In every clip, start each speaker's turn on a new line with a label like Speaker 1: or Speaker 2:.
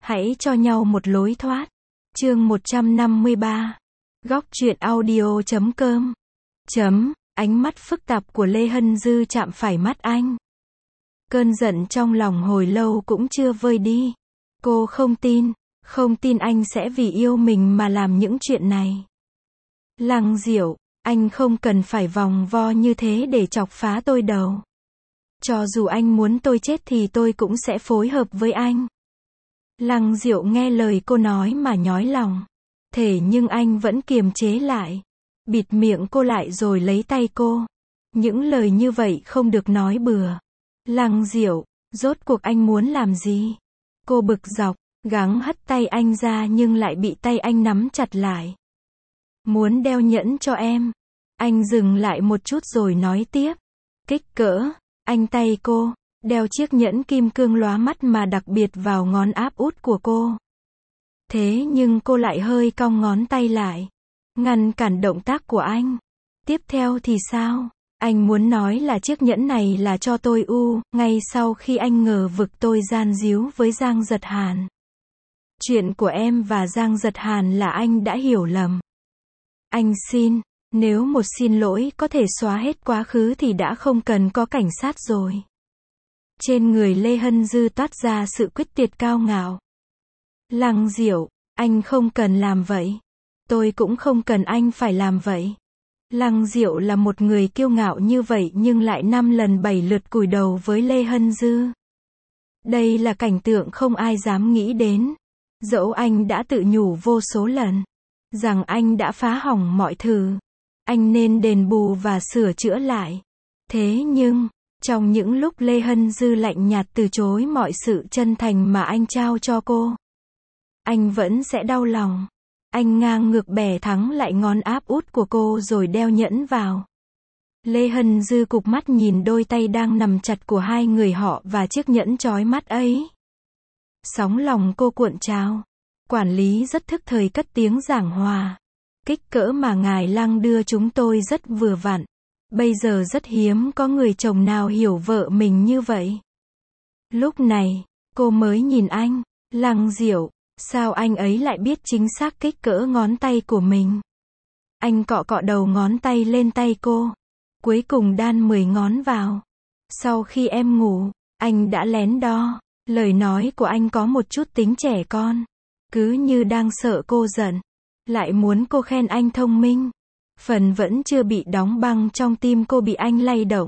Speaker 1: Hãy cho nhau một lối thoát. Chương 153. Góc truyện audio.com. Ánh mắt phức tạp của Lê Hân Dư chạm phải mắt anh. Cơn giận trong lòng hồi lâu cũng chưa vơi đi. Cô không tin anh sẽ vì yêu mình mà làm những chuyện này. Lăng Diệu, anh không cần phải vòng vo như thế để chọc phá tôi đâu. Cho dù anh muốn tôi chết thì tôi cũng sẽ phối hợp với anh. Lăng Diệu nghe lời cô nói mà nhói lòng. Thế nhưng anh vẫn kiềm chế lại. Bịt miệng cô lại rồi lấy tay cô. Những lời như vậy không được nói bừa. Lăng Diệu, rốt cuộc anh muốn làm gì? Cô bực dọc, gắng hất tay anh ra nhưng lại bị tay anh nắm chặt lại. Muốn đeo nhẫn cho em. Anh dừng lại một chút rồi nói tiếp. Kích cỡ, anh tay cô, đeo chiếc nhẫn kim cương lóa mắt mà đặc biệt vào ngón áp út của cô. Thế nhưng cô lại hơi cong ngón tay lại, ngăn cản động tác của anh. Tiếp theo thì sao? Anh muốn nói là chiếc nhẫn này là cho tôi ngay sau khi anh ngờ vực tôi gian díu với Giang Giật Hàn. Chuyện của em và Giang Giật Hàn là anh đã hiểu lầm. Anh xin, nếu một xin lỗi có thể xóa hết quá khứ thì đã không cần có cảnh sát rồi. Trên người Lê Hân Dư toát ra sự quyết tuyệt cao ngạo. Lăng Diệu, anh không cần làm vậy. Tôi cũng không cần anh phải làm vậy. Lăng Diệu là một người kiêu ngạo như vậy nhưng lại 5 lần 7 lượt cúi đầu với Lê Hân Dư. Đây là cảnh tượng không ai dám nghĩ đến. Dẫu anh đã tự nhủ vô số lần rằng anh đã phá hỏng mọi thứ. Anh nên đền bù và sửa chữa lại. Thế nhưng, trong những lúc Lê Hân Dư lạnh nhạt từ chối mọi sự chân thành mà anh trao cho cô, anh vẫn sẽ đau lòng. Anh ngang ngược bẻ thắng lại ngón áp út của cô rồi đeo nhẫn vào. Lê Hân Dư cụp mắt nhìn đôi tay đang nằm chặt của hai người họ và chiếc nhẫn chói mắt ấy. Sóng lòng cô cuộn trào. Quản lý rất thức thời cất tiếng giảng hòa. Kích cỡ mà ngài Lăng đưa chúng tôi rất vừa vặn. Bây giờ rất hiếm có người chồng nào hiểu vợ mình như vậy. Lúc này, cô mới nhìn anh. Lăng Diệu, sao anh ấy lại biết chính xác kích cỡ ngón tay của mình? Anh cọ cọ đầu ngón tay lên tay cô. Cuối cùng đan 10 ngón vào. Sau khi em ngủ, anh đã lén đo. Lời nói của anh có một chút tính trẻ con. Cứ như đang sợ cô giận. Lại muốn cô khen anh thông minh. Phần vẫn chưa bị đóng băng trong tim cô bị anh lay động.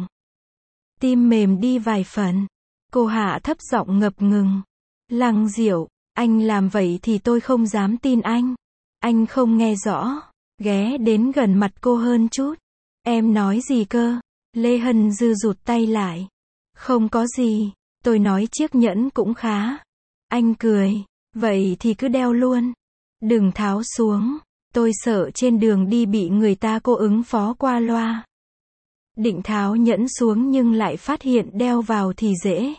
Speaker 1: Tim mềm đi vài phần. Cô hạ thấp giọng ngập ngừng. Lăng Diệu, anh làm vậy thì tôi không dám tin anh. Anh không nghe rõ. Ghé đến gần mặt cô hơn chút. Em nói gì cơ? Lê Hân Dư rụt tay lại. Không có gì. Tôi nói chiếc nhẫn cũng khá. Anh cười. Vậy thì cứ đeo luôn. Đừng tháo xuống. Tôi sợ trên đường đi bị người ta cô ứng phó qua loa. Định tháo nhẫn xuống nhưng lại phát hiện đeo vào thì dễ.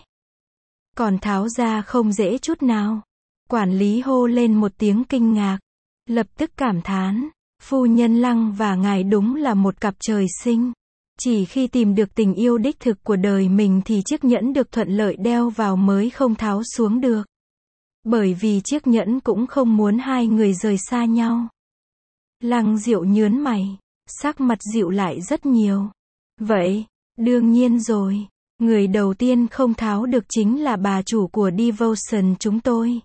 Speaker 1: Còn tháo ra không dễ chút nào. Quản lý hô lên một tiếng kinh ngạc. Lập tức cảm thán. Phu nhân Lăng và ngài đúng là một cặp trời sinh. Chỉ khi tìm được tình yêu đích thực của đời mình thì chiếc nhẫn được thuận lợi đeo vào mới không tháo xuống được. Bởi vì chiếc nhẫn cũng không muốn hai người rời xa nhau. Lăng Diệu nhớn mày, sắc mặt dịu lại rất nhiều. Vậy, đương nhiên rồi, người đầu tiên không tháo được chính là bà chủ của Devotion chúng tôi.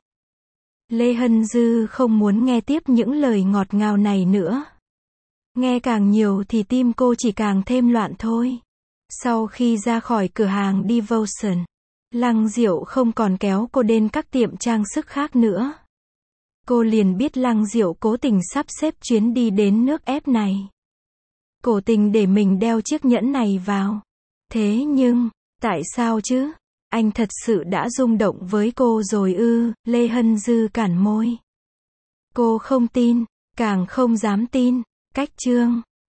Speaker 1: Lê Hân Dư không muốn nghe tiếp những lời ngọt ngào này nữa. Nghe càng nhiều thì tim cô chỉ càng thêm loạn thôi. Sau khi ra khỏi cửa hàng Devotion, Lăng Diệu không còn kéo cô đến các tiệm trang sức khác nữa. Cô liền biết Lăng Diệu cố tình sắp xếp chuyến đi đến nước ép này. Cố tình để mình đeo chiếc nhẫn này vào. Thế nhưng, tại sao chứ? Anh thật sự đã rung động với cô rồi ư? Lê Hân Dư cản môi. Cô không tin, càng không dám tin. Cách chương